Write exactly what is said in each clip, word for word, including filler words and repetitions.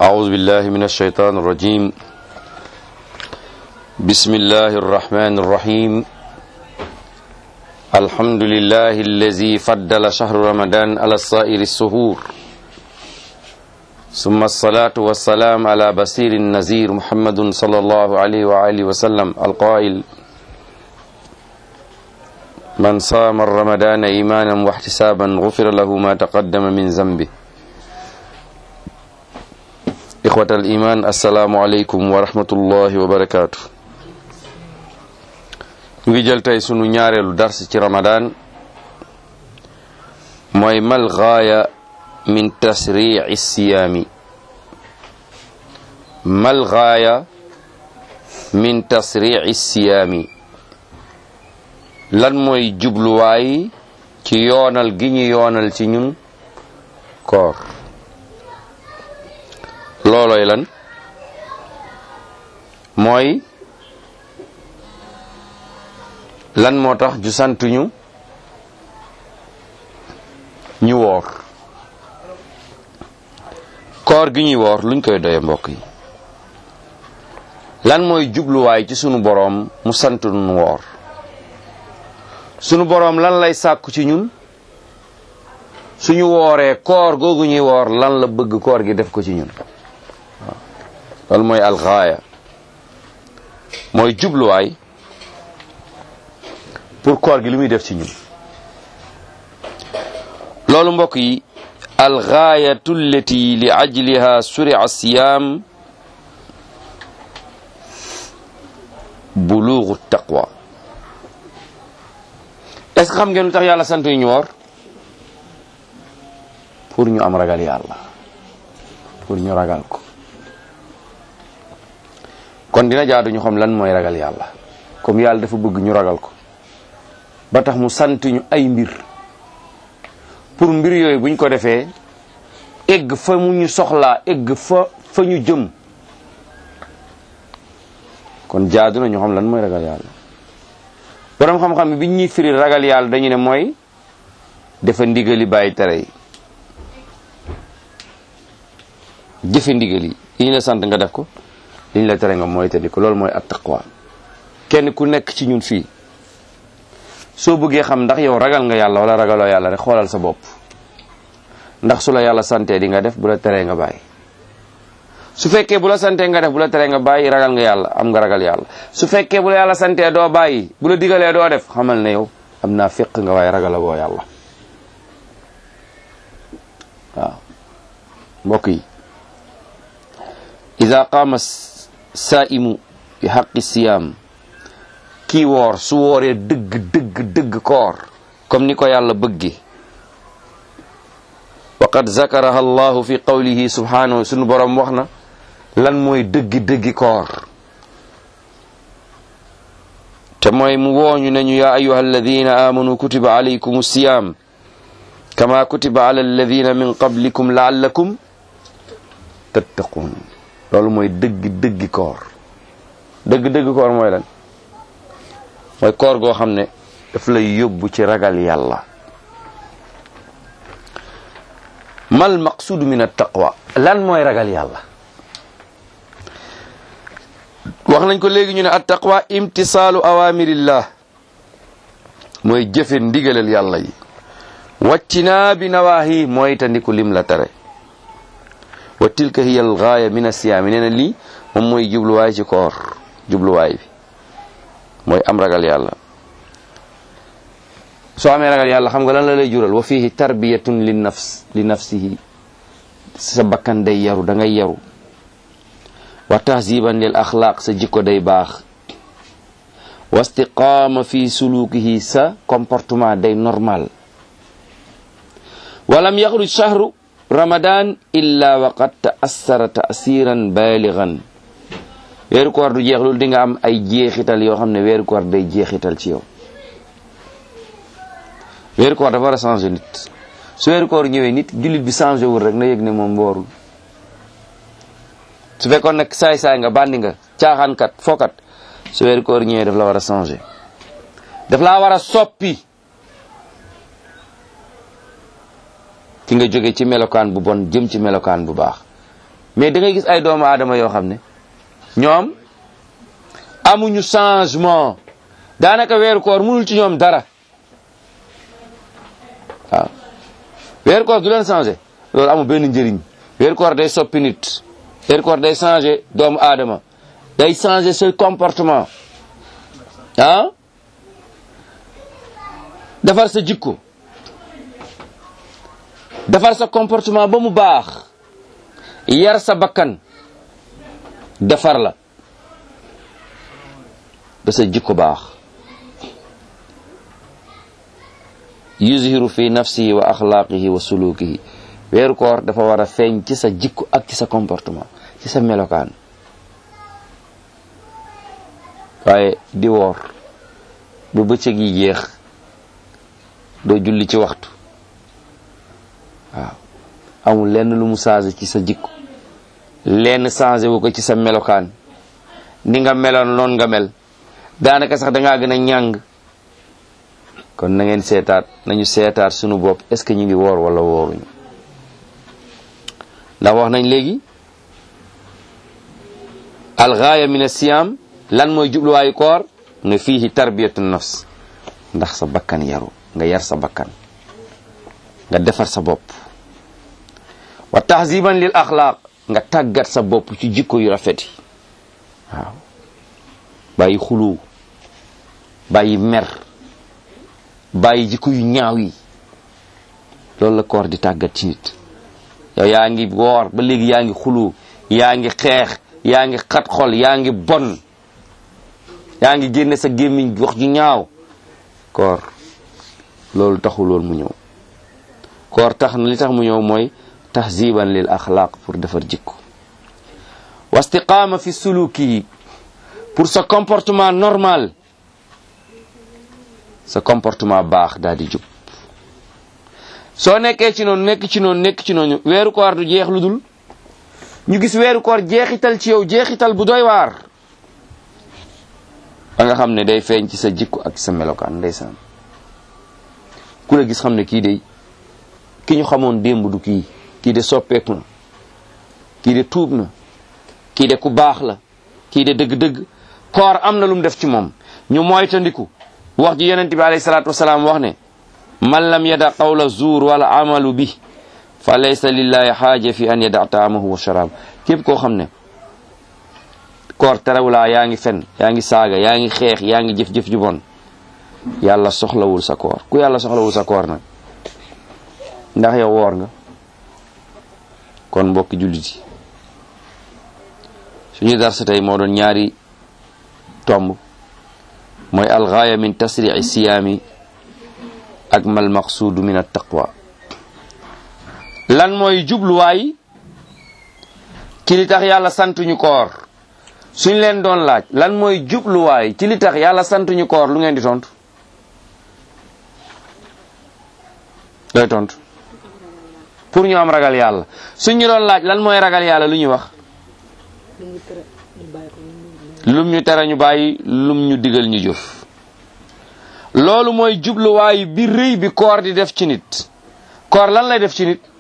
أعوذ بالله من الشيطان الرجيم بسم الله الرحمن الرحيم الحمد لله الذي فضل شهر رمضان على سائر الشهور ثم الصلاة والسلام على بصير النذير محمد صلى الله عليه وآله وسلم القائل من صام رمضان إيمانا واحتسابا غفر له ما تقدم من ذنبه إخوة الإيمان السلام عليكم ورحمة الله وبركاته ngi jël tey sunu ñaareelu dars ci Ramadan mooy mal gaaya min tasriici siyaami mal gaaya min tasriici siyaami lan mooy jubluwaay ci yoonal gi ñu yoonal ci ñun koor loolooy lan mooy lan moo tax ju santuñu ñu woor koor gi ñuy woor luñ koy doye mbokk yi lan mooy jubluwaay ci sunu boroom mu sant nu woor sunu boroom lan lay sàkku ci ñun suñu wooree koor googu ñuy woor lan la bëgg koor gi def ko ci ñun waaw loolu mooy alxaaya mooy jubluwaay pour koor gi li muy def ci ñun loolu mbokk yi alxaayatu allati li ajliha suri'a siyaam buluugu taqwa est-ce que xam ngeen lu tax yàlla sant ñu woor pour ñu am ragal yàlla pour ñu ragal ko kon dina jaadu ñu xam lan mooy ragal yàlla comme yàlla dafa bëgg ñu ragal ko ba tax mu sant ñu ay mbir pour mbir yooyu buñ ko defee egg fa mu ñu soxlaa egg fa fa ñu jëm kon jaadu na ñu xam lan mooy ragal yàlla borom xam-xam bi ñuy firi ragal yàlla dañu ne mooy dafa ndigali bàyyi tere yi jëfe ndigal yi yi ñu la sant nga def ko li ñu la tere nga mooy tëddi ko loolu mooy at-taqwa kenn ku nekk ci ñun fii soo bëggee xam ndax yow ragal nga yàlla wala ragaloo yàlla rek xoolal sa bopp ndax su la yàlla santee di nga def bu la teree nga bàyyi su fekkee bu la santee nga def bu la teree nga bàyyi ragal nga yàlla am nga ragal yàlla su fekkee bu la yàlla santee doo bàyyi bu la digalee doo def xamal ne yow am naa féq nga waaye ragala goo yàlla waaw mbokk yi ida qaama saaimu bi haqqi siyaam kii woor su wooree dëgg dëgg dëgg koor comme ni ko yàlla bëggi wa qad zakaraha allahu fi qawlihi subhanahu sunu boroom wax na lan mooy dëggi dëggi koor te mooy mu wooñu nañu yaa ayyuha alladina amanu kutiba alaykum siyam kama kutiba ala alladina min qablikum laallakum tattaqun loolu mooy dëggi dëggi koor dëgg dëgg koor mooy lan mooy koor goo xam ne daf lay yóbbu ci ragal yàlla mal maqsudu min at-taqwa lan mooy ragal yàlla wax nañ ko léegi ñu ne at-taqwa imtisaalu awamirillah mooy jëfe ndigalal yàlla yi wàccinaa bi nawaahi mooy tandiku lim la tere wa tilka hiya al-gaaya min as-siyaam nee na lii moom mooy jubluwaay ci koor jubluwaay bi mooy am ragal yàlla soo amee ragal yàlla xam nga lan la lay jural wa fihi tarbiyatun li nafs li nafsihi sa bakkan day yaru da ngay yaru wa tahziban lil axlaaq sa jikko day baax wa istiqaama fi sulukihi sa comportement day normal walam yaxruj shahru ramadan illa wa qad ta'assara ta'siran balighan weeru koor du jeex loolu di nga am ay jeexital yoo xam ne weeru koor day jeexital ci yow weeru koor dafa war a changer nit su weeru koor ñëwee nit jullit bi changé wul rek na yëg ne moom woorul su fekkoon nag saay-saay nga bandi nga caaxaankat fookat su weeru koor ñëwee daf la war a changer daf laa war a soppi ki nga jóge ci melokaan bu bon jëm ci melokaan bu baax mais da ngay gis ay doomu aadama yoo xam ne ñoom amuñu changement daanaka weeru koor mënul ci ñoom dara waaw weeru koor du leen changé loolu amul benn njëriñ. weeru koor day soppi nit weeru koor day changé doomu aadama day changé sa comportement ah defar sa jikko defar sa comportement ba mu baax yar sa bakkan defar la ba sa jikko baax yuzhiru fi nafsihi wa axlaaqihi wa sulukihi weeru koor dafa war a feeñ ci sa jikko ak ci sa comportement ci sa melokaan waaye di woor ba bëccëg yi jeex doo julli ci waxtu waaw amul lenn lu mu changé ci sa jikko lenn changé wu ko ci sa melokaan ni nga meloon noon nga mel daanaka sax dangaa gën a ñàng kon na ngeen seetaat nañu seetaat sunu bopp est-ce que ñu ngi woor wala wooruñu ndax wax nañ léegi algaaya min as-siyaam lan mooy jubluwaayu koor nga fiihi tarbiyatu nafs ndax sa bakkan yaru nga yar sa bakkan nga defar sa bopp wa tahziban lil axlaaq nga tàggat sa bopp ci jikko yu rafet yi waaw bàyyi xulu bàyyi mer bàyyi jikko yu ñaaw yi loolu la koor di tàggat ci nit yow yaa ngi woor ba léegi yaa ngi xulu yaa ngi xeex yaa ngi xat xol yaa ngi bon yaa ngi génne sa gémmiñ wax ju ñaaw koor loolu taxu loolu mu ñëw koor tax na li tax mu ñëw mooy tahziban lil axlaaq pour defar jikko wa istiqaama fi suluki pour sa comportement normal sa comportement baax daal di jub soo nekkee ci noonu nekk ci noonu nekk ci noonu weeru koor du jeex lu dul ñu gis weeru koor jeexital ci yow jeexital bu doy waar ba nga xam ne day feeñ ci sa jikko ak sa melokaan ndeysaan ku la gis xam ne kii de ki ñu xamoon démb du kii kii de soppeeku na kii de tuub na kii de ku baax la kii de dëgg-dëgg koor am na lu mu def ci moom ñu moytandiku wax ji yonent bi alayhi salaatu wasalaam wax ne man lam yada qawla zuur wala amalu bi fa laysa lillahi xaaja fi an yada taamahu wa sharaab képp koo xam ne koor terewulaa yaa ngi fen yaa ngi saaga yaa ngi xeex yaa ngi jëf-jëf ju bon yàlla soxlawul sa koor ku yàlla soxlawul sa koor nag ndax yow woor nga kon mbokki jullit yi suñu darsa tey moo doon ñaari tomb mooy algaaya min tasri'i siyaami ak mal maqsuudu min at-taqwa lan mooy jubluwaay ci li tax yàlla santuñu koor suñ leen doon laaj lan mooy jubluwaay ci li tax yàlla santuñu koor lu ngeen di tontu looy tontu pour ñu am ragal yàlla suñ ñu doon laaj lan mooy ragal yàlla lu ñuy wax lum ñu tere ñu bàyyi lum ñu digal ñu jëf loolu mooy jubluwaay bi rëy bi koor di def ci nit koor lan lay def ci nit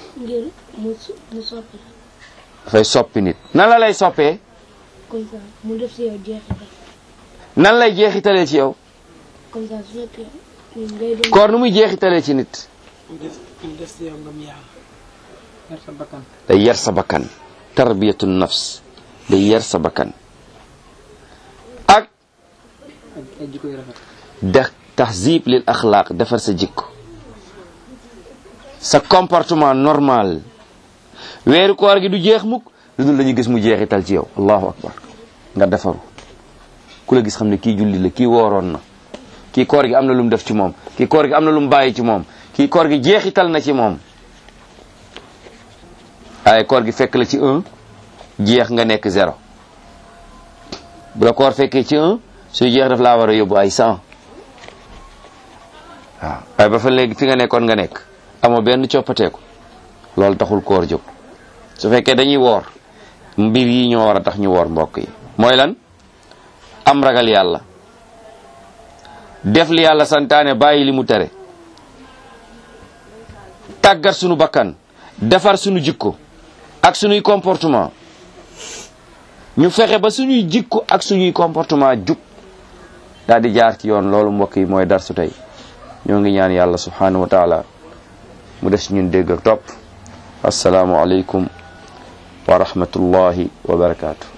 dafay soppi nit nan la lay soppee comme ça mu def ci yow jeexital nan lay jeexitalee ci yow comme ça su fekkee ngay doon koor nu muy jeexitalee ci nit mu def mu def ci yow ngam yàlla yar sa bakkan day yar sa bakkan tarbiyatu nafs day yar sa bakkan ak ak ay jikko yu rafet de tahzib lil axlaaq defar sa jikko sa comportement normal weeru koor gi du jeex mukk lu dul lañu gis mu jeexital ci yow allahu akbar nga defaru ku la gis xam ne kii julli la kii wooroon na kii koor gi am na lu mu def ci moom kii koor gi am na lu mu bàyyi ci moom kii koor gi jeexital na ci moom waaye koor gi fekk la ci un jeex nga nekk zéro bu la koor fekkee ci un suy jeex daf laa war a yóbbu ay cent waaw waaye ba fa léegi fi nga nekkoon nga nekk amoo benn coppateeku loolu taxul koor jóg su fekkee dañuy woor mbir yi ñoo war a tax ñu woor mbokk yi mooy lan am ragal yàlla def li yàlla santaane bàyyi li mu tere tàggat sunu bakkan defar sunu jikko ak suñuy comportement ñu fexe ba suñuy jikko ak suñuy comportement jub daal di jaar ci yoon. loolu mbokk yi mooy darsu tey. ñoo ngi ñaan yàlla subhanahu wa taala mu des ñun dégg ak topp. assalaamu aleykum wa rahmatullahi wa barakaatu.